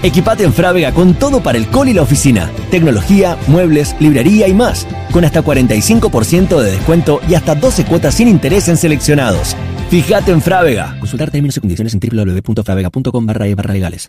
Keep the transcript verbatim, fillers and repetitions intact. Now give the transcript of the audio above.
Equipate en Frávega con todo para el cole y la oficina. Tecnología, muebles, librería y más. Con hasta cuarenta y cinco por ciento de descuento y hasta doce cuotas sin interés en seleccionados. Fíjate en Frávega. Consultar términos y condiciones en w w w punto fravega punto com barra e barra legales.